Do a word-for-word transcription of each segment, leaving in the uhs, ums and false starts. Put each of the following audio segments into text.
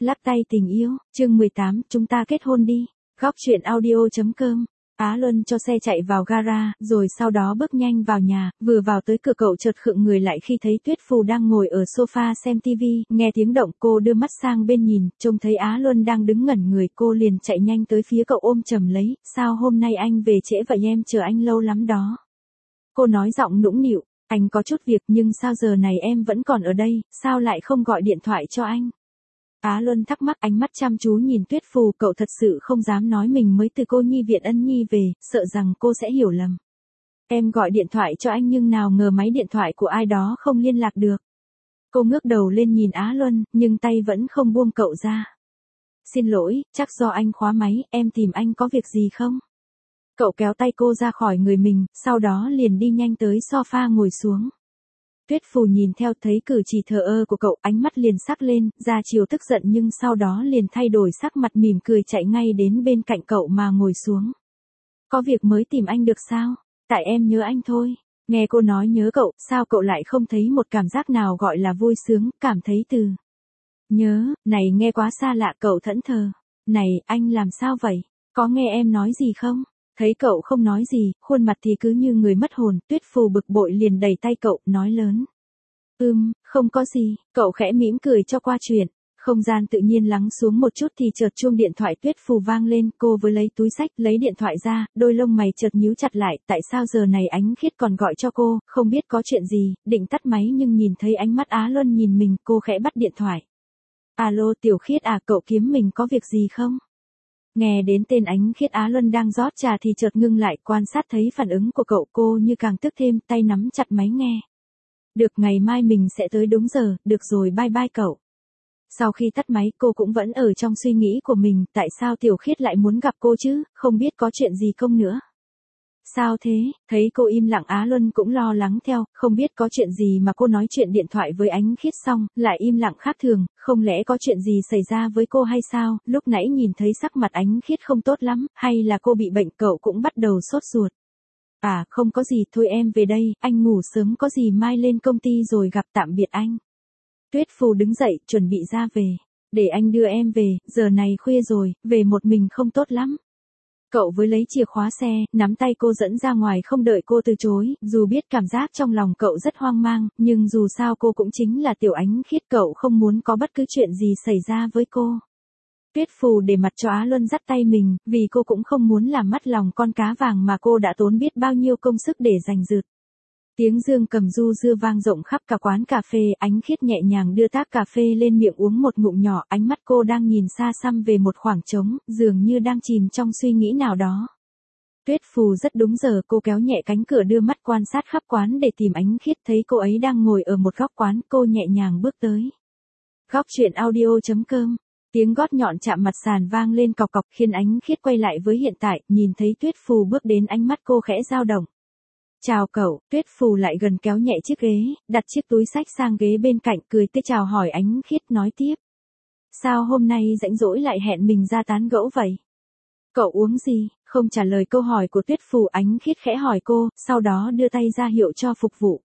Lắc tay tình yêu, chương mười tám, chúng ta kết hôn đi. Góc truyện audio.com. Á Luân cho xe chạy vào gara, rồi sau đó bước nhanh vào nhà, vừa vào tới cửa cậu chợt khựng người lại khi thấy Tuyết Phù đang ngồi ở sofa xem tivi, nghe tiếng động cô đưa mắt sang bên nhìn, trông thấy Á Luân đang đứng ngẩn người, cô liền chạy nhanh tới phía cậu ôm chầm lấy, sao hôm nay anh về trễ vậy, em chờ anh lâu lắm đó. Cô nói giọng nũng nịu, anh có chút việc nhưng sao giờ này em vẫn còn ở đây, sao lại không gọi điện thoại cho anh? Á Luân thắc mắc, ánh mắt chăm chú nhìn Tuyết Phù, cậu thật sự không dám nói mình mới từ cô nhi viện Ân Nhi về, sợ rằng cô sẽ hiểu lầm. Em gọi điện thoại cho anh nhưng nào ngờ máy điện thoại của ai đó không liên lạc được. Cô ngước đầu lên nhìn Á Luân, nhưng tay vẫn không buông cậu ra. Xin lỗi, chắc do anh khóa máy, em tìm anh có việc gì không? Cậu kéo tay cô ra khỏi người mình, sau đó liền đi nhanh tới sofa ngồi xuống. Tuyết Phù nhìn theo thấy cử chỉ thờ ơ của cậu, ánh mắt liền sắc lên, ra chiều tức giận nhưng sau đó liền thay đổi sắc mặt mỉm cười chạy ngay đến bên cạnh cậu mà ngồi xuống. Có việc mới tìm anh được sao? Tại em nhớ anh thôi. Nghe cô nói nhớ cậu, sao cậu lại không thấy một cảm giác nào gọi là vui sướng, cảm thấy từ nhớ, này nghe quá xa lạ, cậu thẫn thờ. Này, anh làm sao vậy? Có nghe em nói gì không? Thấy cậu không nói gì, khuôn mặt thì cứ như người mất hồn, Tuyết Phù bực bội liền đẩy tay cậu, nói lớn. Ừm, không có gì, cậu khẽ mỉm cười cho qua chuyện. Không gian tự nhiên lắng xuống một chút thì chợt chuông điện thoại Tuyết Phù vang lên, cô vừa lấy túi xách, lấy điện thoại ra, đôi lông mày chợt nhíu chặt lại, tại sao giờ này Ánh Khiết còn gọi cho cô, không biết có chuyện gì, định tắt máy nhưng nhìn thấy ánh mắt Á Luân nhìn mình, cô khẽ bắt điện thoại. Alo Tiểu Khiết à, cậu kiếm mình có việc gì không? Nghe đến tên Ánh Khiết, Á Luân đang rót trà thì chợt ngưng lại, quan sát thấy phản ứng của cậu, cô như càng tức thêm, tay nắm chặt máy nghe. Được, ngày mai mình sẽ tới đúng giờ, được rồi, bye bye cậu. Sau khi tắt máy, cô cũng vẫn ở trong suy nghĩ của mình, tại sao Tiểu Khiết lại muốn gặp cô chứ, không biết có chuyện gì không nữa. Sao thế, thấy cô im lặng Á Luân cũng lo lắng theo, không biết có chuyện gì mà cô nói chuyện điện thoại với Ánh Khiết xong, lại im lặng khác thường, không lẽ có chuyện gì xảy ra với cô hay sao, lúc nãy nhìn thấy sắc mặt Ánh Khiết không tốt lắm, hay là cô bị bệnh, cậu cũng bắt đầu sốt ruột. À, không có gì, thôi em về đây, anh ngủ sớm, có gì mai lên công ty rồi gặp, tạm biệt anh. Tuyết Phù đứng dậy, chuẩn bị ra về. Để anh đưa em về, giờ này khuya rồi, về một mình không tốt lắm. Cậu với lấy chìa khóa xe, nắm tay cô dẫn ra ngoài không đợi cô từ chối, dù biết cảm giác trong lòng cậu rất hoang mang, nhưng dù sao cô cũng chính là Tiểu Ánh Khiết, cậu không muốn có bất cứ chuyện gì xảy ra với cô. Tuyết Phù để mặt cho Á Luân dắt tay mình, vì cô cũng không muốn làm mất lòng con cá vàng mà cô đã tốn biết bao nhiêu công sức để giành giật. Tiếng dương cầm du dưa vang rộng khắp cả quán cà phê, Ánh Khiết nhẹ nhàng đưa tách cà phê lên miệng uống một ngụm nhỏ, ánh mắt cô đang nhìn xa xăm về một khoảng trống, dường như đang chìm trong suy nghĩ nào đó. Tuyết Phù rất đúng giờ, cô kéo nhẹ cánh cửa đưa mắt quan sát khắp quán để tìm Ánh Khiết, thấy cô ấy đang ngồi ở một góc quán, cô nhẹ nhàng bước tới. Góc truyện audio.com. Tiếng gót nhọn chạm mặt sàn vang lên cọc cọc khiến Ánh Khiết quay lại với hiện tại, nhìn thấy Tuyết Phù bước đến, ánh mắt cô khẽ dao động. Chào cậu, Tuyết Phù lại gần kéo nhẹ chiếc ghế, đặt chiếc túi xách sang ghế bên cạnh, cười tươi chào hỏi Ánh Khiết, nói tiếp. Sao hôm nay rảnh rỗi lại hẹn mình ra tán gẫu vậy? Cậu uống gì? Không trả lời câu hỏi của Tuyết Phù, Ánh Khiết khẽ hỏi cô, sau đó đưa tay ra hiệu cho phục vụ.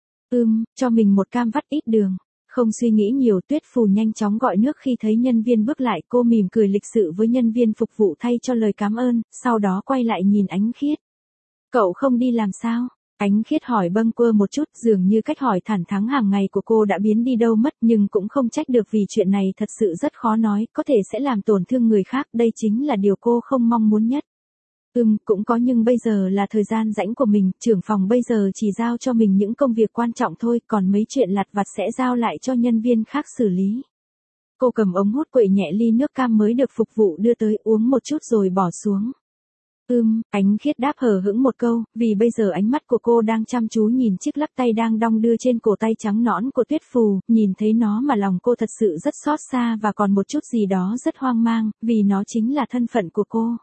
Ừm, cho mình một cam vắt ít đường. Không suy nghĩ nhiều, Tuyết Phù nhanh chóng gọi nước, khi thấy nhân viên bước lại, cô mỉm cười lịch sự với nhân viên phục vụ thay cho lời cảm ơn, sau đó quay lại nhìn Ánh Khiết. Cậu không đi làm sao? Ánh Khiết hỏi bâng quơ một chút, dường như cách hỏi thẳng thắn hàng ngày của cô đã biến đi đâu mất, nhưng cũng không trách được vì chuyện này thật sự rất khó nói, có thể sẽ làm tổn thương người khác, đây chính là điều cô không mong muốn nhất. Ừm, cũng có, nhưng bây giờ là thời gian rảnh của mình, trưởng phòng bây giờ chỉ giao cho mình những công việc quan trọng thôi, còn mấy chuyện lặt vặt sẽ giao lại cho nhân viên khác xử lý. Cô cầm ống hút quậy nhẹ ly nước cam mới được phục vụ đưa tới, uống một chút rồi bỏ xuống. Ừm, Ánh Khiết đáp hờ hững một câu, vì bây giờ ánh mắt của cô đang chăm chú nhìn chiếc lắc tay đang đong đưa trên cổ tay trắng nõn của Tuyết Phù, nhìn thấy nó mà lòng cô thật sự rất xót xa và còn một chút gì đó rất hoang mang, vì nó chính là thân phận của cô.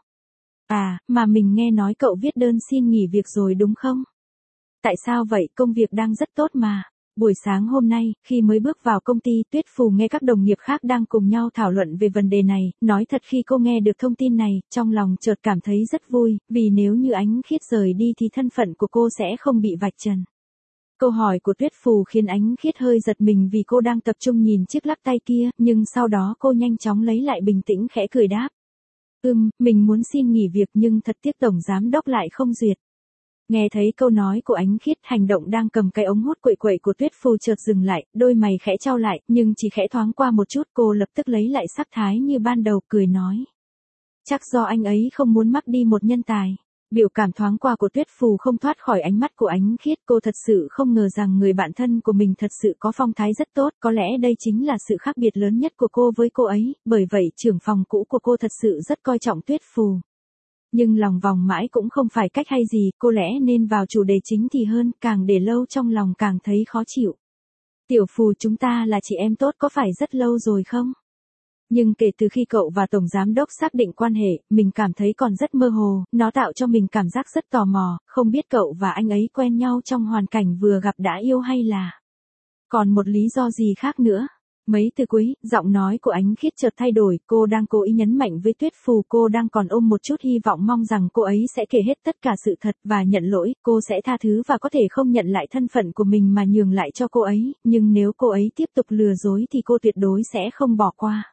À, mà mình nghe nói cậu viết đơn xin nghỉ việc rồi đúng không? Tại sao vậy, công việc đang rất tốt mà. Buổi sáng hôm nay, khi mới bước vào công ty, Tuyết Phù nghe các đồng nghiệp khác đang cùng nhau thảo luận về vấn đề này, nói thật khi cô nghe được thông tin này, trong lòng chợt cảm thấy rất vui, vì nếu như Ánh Khiết rời đi thì thân phận của cô sẽ không bị vạch trần. Câu hỏi của Tuyết Phù khiến Ánh Khiết hơi giật mình vì cô đang tập trung nhìn chiếc lắc tay kia, nhưng sau đó cô nhanh chóng lấy lại bình tĩnh khẽ cười đáp. Ừm, mình muốn xin nghỉ việc nhưng thật tiếc tổng giám đốc lại không duyệt. Nghe thấy câu nói của Ánh Khiết, hành động đang cầm cái ống hút quậy quậy của Tuyết Phù chợt dừng lại, đôi mày khẽ chau lại, nhưng chỉ khẽ thoáng qua một chút cô lập tức lấy lại sắc thái như ban đầu cười nói. Chắc do anh ấy không muốn mắc đi một nhân tài. Biểu cảm thoáng qua của Tuyết Phù không thoát khỏi ánh mắt của Ánh Khiết, cô thật sự không ngờ rằng người bạn thân của mình thật sự có phong thái rất tốt, có lẽ đây chính là sự khác biệt lớn nhất của cô với cô ấy, bởi vậy trưởng phòng cũ của cô thật sự rất coi trọng Tuyết Phù. Nhưng lòng vòng mãi cũng không phải cách hay gì, cô lẽ nên vào chủ đề chính thì hơn, càng để lâu trong lòng càng thấy khó chịu. Tiểu Phù, chúng ta là chị em tốt có phải rất lâu rồi không? Nhưng kể từ khi cậu và Tổng Giám Đốc xác định quan hệ, mình cảm thấy còn rất mơ hồ, nó tạo cho mình cảm giác rất tò mò, không biết cậu và anh ấy quen nhau trong hoàn cảnh vừa gặp đã yêu hay là còn một lý do gì khác nữa. Mấy từ cuối, giọng nói của Ánh Khiết chợt thay đổi, cô đang cố ý nhấn mạnh với Tuyết Phù, cô đang còn ôm một chút hy vọng mong rằng cô ấy sẽ kể hết tất cả sự thật và nhận lỗi, cô sẽ tha thứ và có thể không nhận lại thân phận của mình mà nhường lại cho cô ấy, nhưng nếu cô ấy tiếp tục lừa dối thì cô tuyệt đối sẽ không bỏ qua.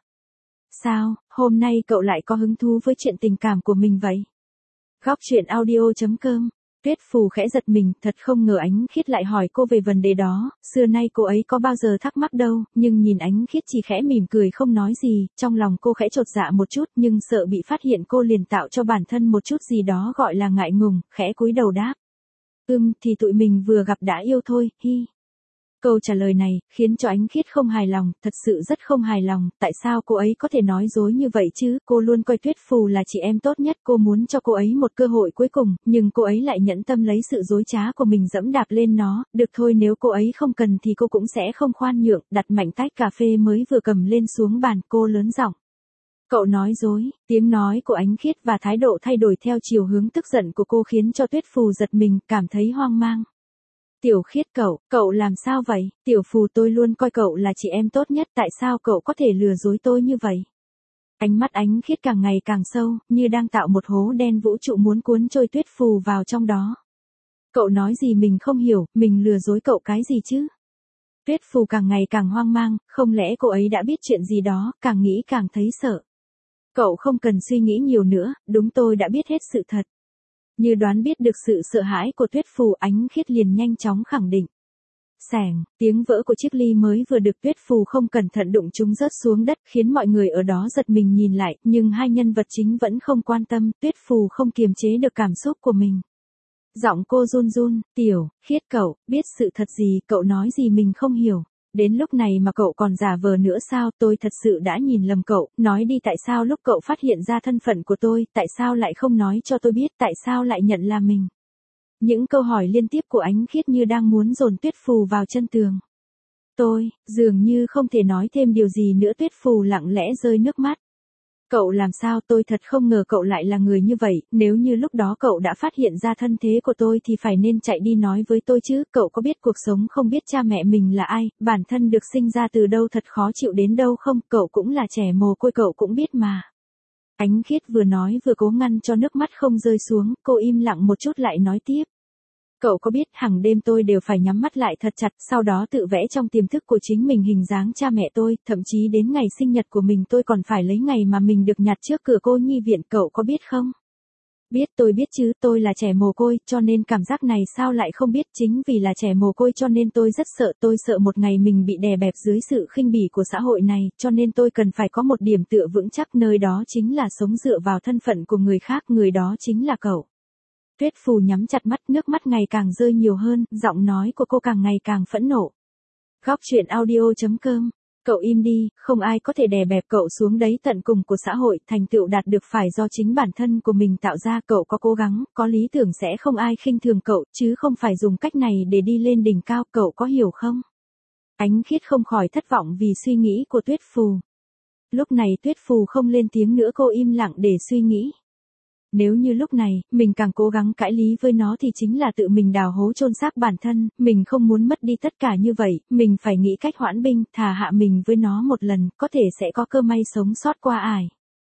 Sao, hôm nay cậu lại có hứng thú với chuyện tình cảm của mình vậy? Góc truyện audio chấm com. Tuyết Phù khẽ giật mình, thật không ngờ Ánh Khiết lại hỏi cô về vấn đề đó, xưa nay cô ấy có bao giờ thắc mắc đâu, nhưng nhìn Ánh Khiết chỉ khẽ mỉm cười không nói gì, trong lòng cô khẽ chột dạ một chút nhưng sợ bị phát hiện cô liền tạo cho bản thân một chút gì đó gọi là ngại ngùng, khẽ cúi đầu đáp. Ừm, thì tụi mình vừa gặp đã yêu thôi, hi. Câu trả lời này, khiến cho Ánh Khiết không hài lòng, thật sự rất không hài lòng, tại sao cô ấy có thể nói dối như vậy chứ, cô luôn coi Tuyết Phù là chị em tốt nhất, cô muốn cho cô ấy một cơ hội cuối cùng, nhưng cô ấy lại nhẫn tâm lấy sự dối trá của mình dẫm đạp lên nó, được thôi nếu cô ấy không cần thì cô cũng sẽ không khoan nhượng, đặt mạnh tách cà phê mới vừa cầm lên xuống bàn, cô lớn giọng. Cậu nói dối, tiếng nói của Ánh Khiết và thái độ thay đổi theo chiều hướng tức giận của cô khiến cho Tuyết Phù giật mình, cảm thấy hoang mang. Tiểu Khiết cậu, cậu làm sao vậy? Tiểu Phù, tôi luôn coi cậu là chị em tốt nhất, tại sao cậu có thể lừa dối tôi như vậy? Ánh mắt Ánh Khiết càng ngày càng sâu, như đang tạo một hố đen vũ trụ muốn cuốn trôi Tuyết Phù vào trong đó. Cậu nói gì mình không hiểu, mình lừa dối cậu cái gì chứ? Tuyết Phù càng ngày càng hoang mang, không lẽ cô ấy đã biết chuyện gì đó, càng nghĩ càng thấy sợ. Cậu không cần suy nghĩ nhiều nữa, đúng tôi đã biết hết sự thật. Như đoán biết được sự sợ hãi của Tuyết Phù, Ánh Khiết liền nhanh chóng khẳng định. Xẻng, tiếng vỡ của chiếc ly mới vừa được Tuyết Phù không cẩn thận đụng chúng rớt xuống đất khiến mọi người ở đó giật mình nhìn lại, nhưng hai nhân vật chính vẫn không quan tâm, Tuyết Phù không kiềm chế được cảm xúc của mình. Giọng cô run run, Tiểu Khiết cậu, biết sự thật gì, cậu nói gì mình không hiểu. Đến lúc này mà cậu còn giả vờ nữa sao, tôi thật sự đã nhìn lầm cậu, nói đi tại sao lúc cậu phát hiện ra thân phận của tôi, tại sao lại không nói cho tôi biết, tại sao lại nhận là mình. Những câu hỏi liên tiếp của Ánh Khiết như đang muốn dồn Tuyết Phù vào chân tường. Tôi, dường như không thể nói thêm điều gì nữa, Tuyết Phù lặng lẽ rơi nước mắt. Cậu làm sao, tôi thật không ngờ cậu lại là người như vậy, nếu như lúc đó cậu đã phát hiện ra thân thế của tôi thì phải nên chạy đi nói với tôi chứ, cậu có biết cuộc sống không biết cha mẹ mình là ai, bản thân được sinh ra từ đâu thật khó chịu đến đâu không, cậu cũng là trẻ mồ côi cậu cũng biết mà. Ánh Khiết vừa nói vừa cố ngăn cho nước mắt không rơi xuống, cô im lặng một chút lại nói tiếp. Cậu có biết hàng đêm tôi đều phải nhắm mắt lại thật chặt, sau đó tự vẽ trong tiềm thức của chính mình hình dáng cha mẹ tôi, thậm chí đến ngày sinh nhật của mình tôi còn phải lấy ngày mà mình được nhặt trước cửa cô nhi viện, cậu có biết không? Biết, tôi biết chứ, tôi là trẻ mồ côi, cho nên cảm giác này sao lại không biết, chính vì là trẻ mồ côi cho nên tôi rất sợ, tôi sợ một ngày mình bị đè bẹp dưới sự khinh bỉ của xã hội này, cho nên tôi cần phải có một điểm tựa vững chắc, nơi đó chính là sống dựa vào thân phận của người khác, người đó chính là cậu. Tuyết Phù nhắm chặt mắt, nước mắt ngày càng rơi nhiều hơn, giọng nói của cô càng ngày càng phẫn nộ. Góc truyện audio chấm com. Cậu im đi, không ai có thể đè bẹp cậu xuống đấy, tận cùng của xã hội, thành tựu đạt được phải do chính bản thân của mình tạo ra, cậu có cố gắng, có lý tưởng sẽ không ai khinh thường cậu, chứ không phải dùng cách này để đi lên đỉnh cao, cậu có hiểu không? Ánh Khiết không khỏi thất vọng vì suy nghĩ của Tuyết Phù. Lúc này Tuyết Phù không lên tiếng nữa, cô im lặng để suy nghĩ. Nếu như lúc này, mình càng cố gắng cãi lý với nó thì chính là tự mình đào hố chôn xác bản thân, mình không muốn mất đi tất cả như vậy, mình phải nghĩ cách hoãn binh, thà hạ mình với nó một lần, có thể sẽ có cơ may sống sót qua ải.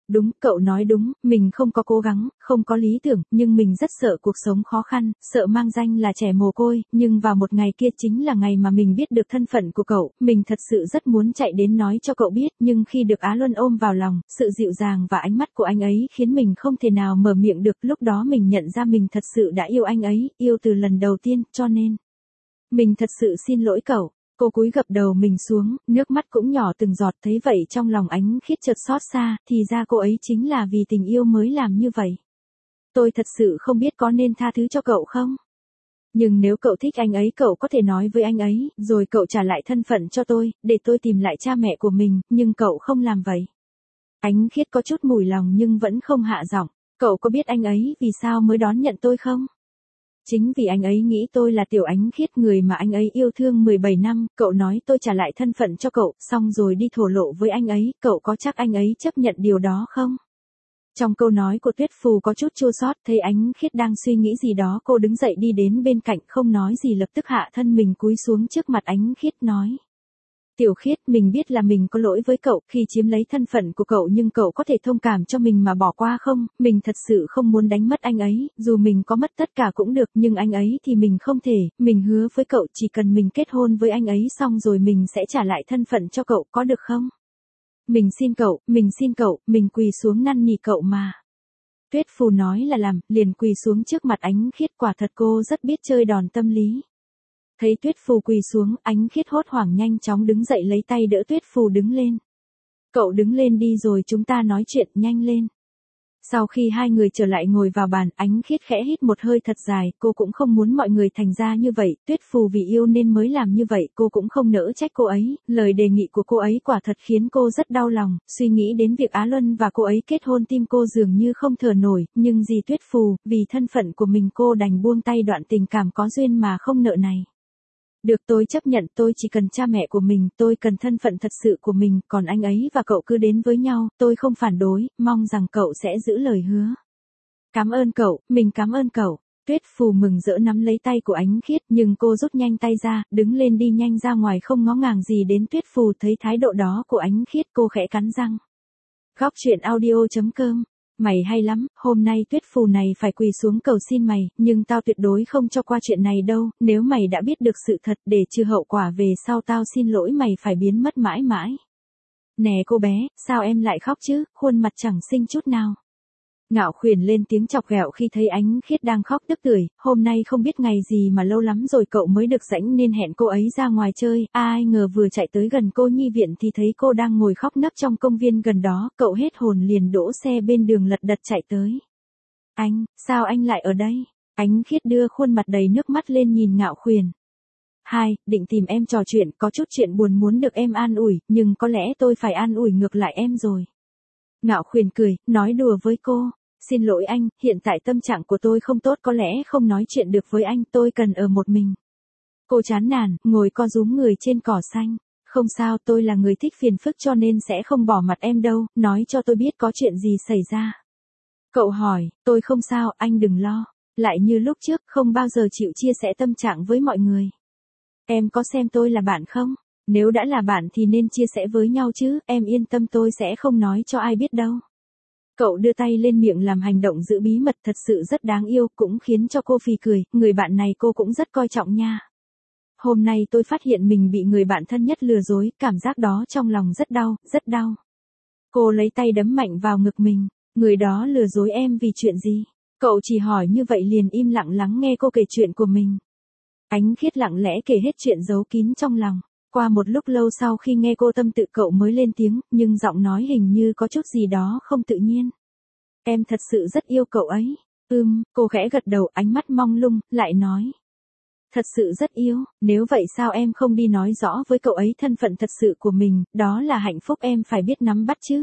Đúng, cậu nói đúng, mình không có cố gắng, không có lý tưởng, nhưng mình rất sợ cuộc sống khó khăn, sợ mang danh là trẻ mồ côi, nhưng vào một ngày kia chính là ngày mà mình biết được thân phận của cậu, mình thật sự rất muốn chạy đến nói cho cậu biết, nhưng khi được Á Luân ôm vào lòng, sự dịu dàng và ánh mắt của anh ấy khiến mình không thể nào mở miệng được, lúc đó mình nhận ra mình thật sự đã yêu anh ấy, yêu từ lần đầu tiên, cho nên mình thật sự xin lỗi cậu. Cô cúi gập đầu mình xuống, nước mắt cũng nhỏ từng giọt, thấy vậy trong lòng Ánh Khiết chợt xót xa, thì ra cô ấy chính là vì tình yêu mới làm như vậy. Tôi thật sự không biết có nên tha thứ cho cậu không? Nhưng nếu cậu thích anh ấy cậu có thể nói với anh ấy, rồi cậu trả lại thân phận cho tôi, để tôi tìm lại cha mẹ của mình, nhưng cậu không làm vậy. Ánh Khiết có chút mùi lòng nhưng vẫn không hạ giọng, cậu có biết anh ấy vì sao mới đón nhận tôi không? Chính vì anh ấy nghĩ tôi là Tiểu Ánh Khiết, người mà anh ấy yêu thương mười bảy năm, cậu nói tôi trả lại thân phận cho cậu, xong rồi đi thổ lộ với anh ấy, cậu có chắc anh ấy chấp nhận điều đó không? Trong câu nói của Tuyết Phù có chút chua xót, thấy Ánh Khiết đang suy nghĩ gì đó, cô đứng dậy đi đến bên cạnh, không nói gì lập tức hạ thân mình cúi xuống trước mặt Ánh Khiết nói. Tiểu Khiết, mình biết là mình có lỗi với cậu khi chiếm lấy thân phận của cậu, nhưng cậu có thể thông cảm cho mình mà bỏ qua không? Mình thật sự không muốn đánh mất anh ấy, dù mình có mất tất cả cũng được, nhưng anh ấy thì mình không thể, mình hứa với cậu chỉ cần mình kết hôn với anh ấy xong rồi mình sẽ trả lại thân phận cho cậu, có được không? Mình xin cậu, mình xin cậu, mình quỳ xuống năn nỉ cậu mà. Tuyết Phù nói là làm, liền quỳ xuống trước mặt Ánh Khiết, quả thật cô rất biết chơi đòn tâm lý. Thấy Tuyết Phù quỳ xuống, Ánh Khiết hốt hoảng nhanh chóng đứng dậy lấy tay đỡ Tuyết Phù đứng lên. Cậu đứng lên đi rồi chúng ta nói chuyện, nhanh lên. Sau khi hai người trở lại ngồi vào bàn, Ánh Khiết khẽ hít một hơi thật dài, cô cũng không muốn mọi người thành ra như vậy, Tuyết Phù vì yêu nên mới làm như vậy, cô cũng không nỡ trách cô ấy, lời đề nghị của cô ấy quả thật khiến cô rất đau lòng, suy nghĩ đến việc Á Luân và cô ấy kết hôn tim cô dường như không thở nổi, nhưng gì Tuyết Phù, vì thân phận của mình cô đành buông tay đoạn tình cảm có duyên mà không nợ này. Được, tôi chấp nhận, tôi chỉ cần cha mẹ của mình, tôi cần thân phận thật sự của mình, còn anh ấy và cậu cứ đến với nhau, tôi không phản đối, mong rằng cậu sẽ giữ lời hứa. Cảm ơn cậu, mình cảm ơn cậu. Tuyết Phù mừng rỡ nắm lấy tay của Ánh Khiết, nhưng cô rút nhanh tay ra, đứng lên đi nhanh ra ngoài không ngó ngàng gì đến Tuyết Phù, thấy thái độ đó của Ánh Khiết cô khẽ cắn răng. Góc truyện audio chấm com. Mày hay lắm, hôm nay Tuyết Phù này phải quỳ xuống cầu xin mày, nhưng tao tuyệt đối không cho qua chuyện này đâu, nếu mày đã biết được sự thật để trừ hậu quả về sau tao xin lỗi mày phải biến mất mãi mãi. Nè cô bé, sao em lại khóc chứ, khuôn mặt chẳng xinh chút nào. Ngạo Khuyển lên tiếng chọc ghẹo khi thấy Ánh Khiết đang khóc tức tưởi, hôm nay không biết ngày gì mà lâu lắm rồi cậu mới được rảnh nên hẹn cô ấy ra ngoài chơi, ai ngờ vừa chạy tới gần cô nhi viện thì thấy cô đang ngồi khóc nấc trong công viên gần đó, cậu hết hồn liền đỗ xe bên đường lật đật chạy tới. Anh, sao anh lại ở đây? Ánh Khiết đưa khuôn mặt đầy nước mắt lên nhìn Ngạo Khuyển. Hai, định tìm em trò chuyện, có chút chuyện buồn muốn được em an ủi, nhưng có lẽ tôi phải an ủi ngược lại em rồi. Ngạo Khuyển cười, nói đùa với cô. Xin lỗi anh, hiện tại tâm trạng của tôi không tốt, có lẽ không nói chuyện được với anh, tôi cần ở một mình. Cô chán nản, ngồi co rúm người trên cỏ xanh. Không sao, tôi là người thích phiền phức cho nên sẽ không bỏ mặt em đâu, nói cho tôi biết có chuyện gì xảy ra. Cậu hỏi, tôi không sao, anh đừng lo. Lại như lúc trước, không bao giờ chịu chia sẻ tâm trạng với mọi người. Em có xem tôi là bạn không? Nếu đã là bạn thì nên chia sẻ với nhau chứ, em yên tâm tôi sẽ không nói cho ai biết đâu. Cậu đưa tay lên miệng làm hành động giữ bí mật thật sự rất đáng yêu, cũng khiến cho cô phì cười, người bạn này cô cũng rất coi trọng nha. Hôm nay tôi phát hiện mình bị người bạn thân nhất lừa dối, cảm giác đó trong lòng rất đau, rất đau. Cô lấy tay đấm mạnh vào ngực mình, người đó lừa dối em vì chuyện gì? Cậu chỉ hỏi như vậy liền im lặng lắng nghe cô kể chuyện của mình. Ánh Khiết lặng lẽ kể hết chuyện giấu kín trong lòng. Qua một lúc lâu sau khi nghe cô tâm tự cậu mới lên tiếng, nhưng giọng nói hình như có chút gì đó không tự nhiên. Em thật sự rất yêu cậu ấy. Ừm, cô khẽ gật đầu, ánh mắt mong lung, lại nói. Thật sự rất yêu, nếu vậy sao em không đi nói rõ với cậu ấy thân phận thật sự của mình, đó là hạnh phúc em phải biết nắm bắt chứ.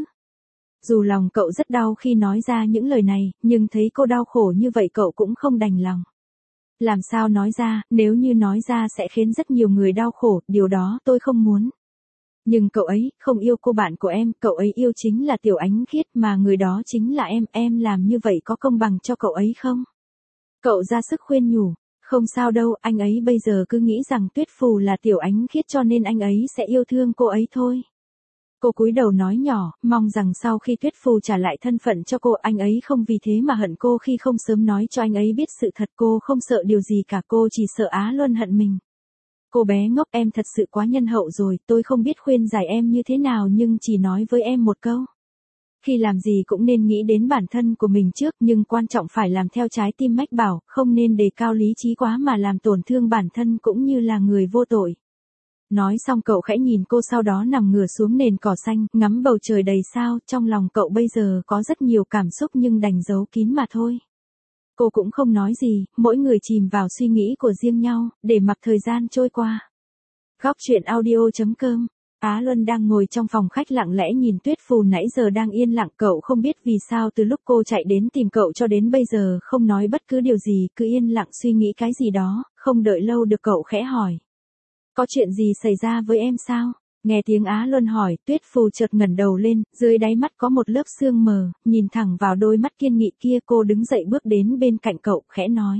Dù lòng cậu rất đau khi nói ra những lời này, nhưng thấy cô đau khổ như vậy cậu cũng không đành lòng. Làm sao nói ra, nếu như nói ra sẽ khiến rất nhiều người đau khổ, điều đó tôi không muốn. Nhưng cậu ấy không yêu cô bạn của em, cậu ấy yêu chính là Tiểu Ánh Khiết mà người đó chính là em, em làm như vậy có công bằng cho cậu ấy không? Cậu ra sức khuyên nhủ, không sao đâu, anh ấy bây giờ cứ nghĩ rằng Tuyết Phù là Tiểu Ánh Khiết cho nên anh ấy sẽ yêu thương cô ấy thôi. Cô cúi đầu nói nhỏ, mong rằng sau khi Tuyết Phù trả lại thân phận cho cô, anh ấy không vì thế mà hận cô khi không sớm nói cho anh ấy biết sự thật. Cô không sợ điều gì cả, cô chỉ sợ Á Luân hận mình. Cô bé ngốc, em thật sự quá nhân hậu rồi, tôi không biết khuyên giải em như thế nào nhưng chỉ nói với em một câu. Khi làm gì cũng nên nghĩ đến bản thân của mình trước, nhưng quan trọng phải làm theo trái tim mách bảo, không nên đề cao lý trí quá mà làm tổn thương bản thân cũng như là người vô tội. Nói xong cậu khẽ nhìn cô, sau đó nằm ngửa xuống nền cỏ xanh, ngắm bầu trời đầy sao. Trong lòng cậu bây giờ có rất nhiều cảm xúc nhưng đành giấu kín mà thôi. Cô cũng không nói gì, mỗi người chìm vào suy nghĩ của riêng nhau, để mặc thời gian trôi qua. Góc truyện audio chấm com. Á Luân đang ngồi trong phòng khách lặng lẽ nhìn Tuyết Phù nãy giờ đang yên lặng. Cậu không biết vì sao từ lúc cô chạy đến tìm cậu cho đến bây giờ không nói bất cứ điều gì, cứ yên lặng suy nghĩ cái gì đó. Không đợi lâu được cậu khẽ hỏi. Có chuyện gì xảy ra với em sao? Nghe tiếng Á Luân hỏi, Tuyết Phù chợt ngẩng đầu lên, dưới đáy mắt có một lớp sương mờ, nhìn thẳng vào đôi mắt kiên nghị kia. Cô đứng dậy bước đến bên cạnh cậu, khẽ nói.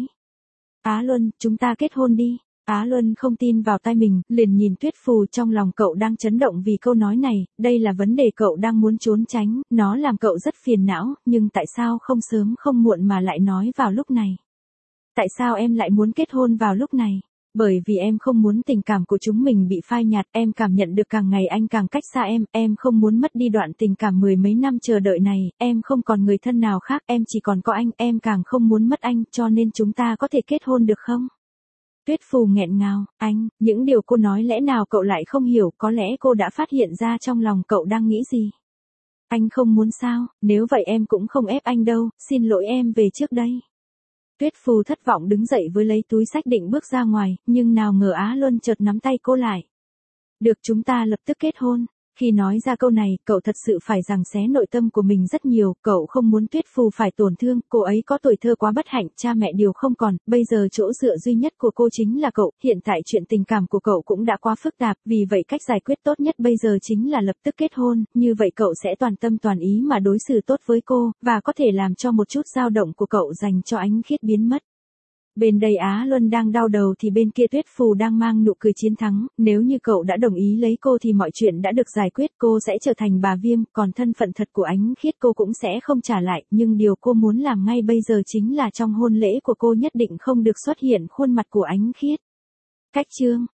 Á Luân, chúng ta kết hôn đi. Á Luân không tin vào tai mình, liền nhìn Tuyết Phù. Trong lòng cậu đang chấn động vì câu nói này, đây là vấn đề cậu đang muốn trốn tránh, nó làm cậu rất phiền não, nhưng tại sao không sớm không muộn mà lại nói vào lúc này? Tại sao em lại muốn kết hôn vào lúc này? Bởi vì em không muốn tình cảm của chúng mình bị phai nhạt, em cảm nhận được càng ngày anh càng cách xa em, em không muốn mất đi đoạn tình cảm mười mấy năm chờ đợi này, em không còn người thân nào khác, em chỉ còn có anh, em càng không muốn mất anh, cho nên chúng ta có thể kết hôn được không? Tuyết Phù nghẹn ngào, anh, những điều cô nói lẽ nào cậu lại không hiểu, có lẽ cô đã phát hiện ra trong lòng cậu đang nghĩ gì. Anh không muốn sao, nếu vậy em cũng không ép anh đâu, xin lỗi em về trước đây. Tuyết Phù thất vọng đứng dậy với lấy túi xách định bước ra ngoài, nhưng nào ngờ Á Luân chợt nắm tay cô lại. Được, chúng ta lập tức kết hôn. Khi nói ra câu này, cậu thật sự phải giằng xé nội tâm của mình rất nhiều, cậu không muốn Tuyết Phù phải tổn thương, cô ấy có tuổi thơ quá bất hạnh, cha mẹ đều không còn, bây giờ chỗ dựa duy nhất của cô chính là cậu, hiện tại chuyện tình cảm của cậu cũng đã quá phức tạp, vì vậy cách giải quyết tốt nhất bây giờ chính là lập tức kết hôn, như vậy cậu sẽ toàn tâm toàn ý mà đối xử tốt với cô, và có thể làm cho một chút dao động của cậu dành cho Ánh Khiết biến mất. Bên đây Á Luân đang đau đầu thì bên kia Tuyết Phù đang mang nụ cười chiến thắng, nếu như cậu đã đồng ý lấy cô thì mọi chuyện đã được giải quyết, cô sẽ trở thành bà Viêm, còn thân phận thật của Ánh Khiết cô cũng sẽ không trả lại, nhưng điều cô muốn làm ngay bây giờ chính là trong hôn lễ của cô nhất định không được xuất hiện khuôn mặt của Ánh Khiết. Cách chương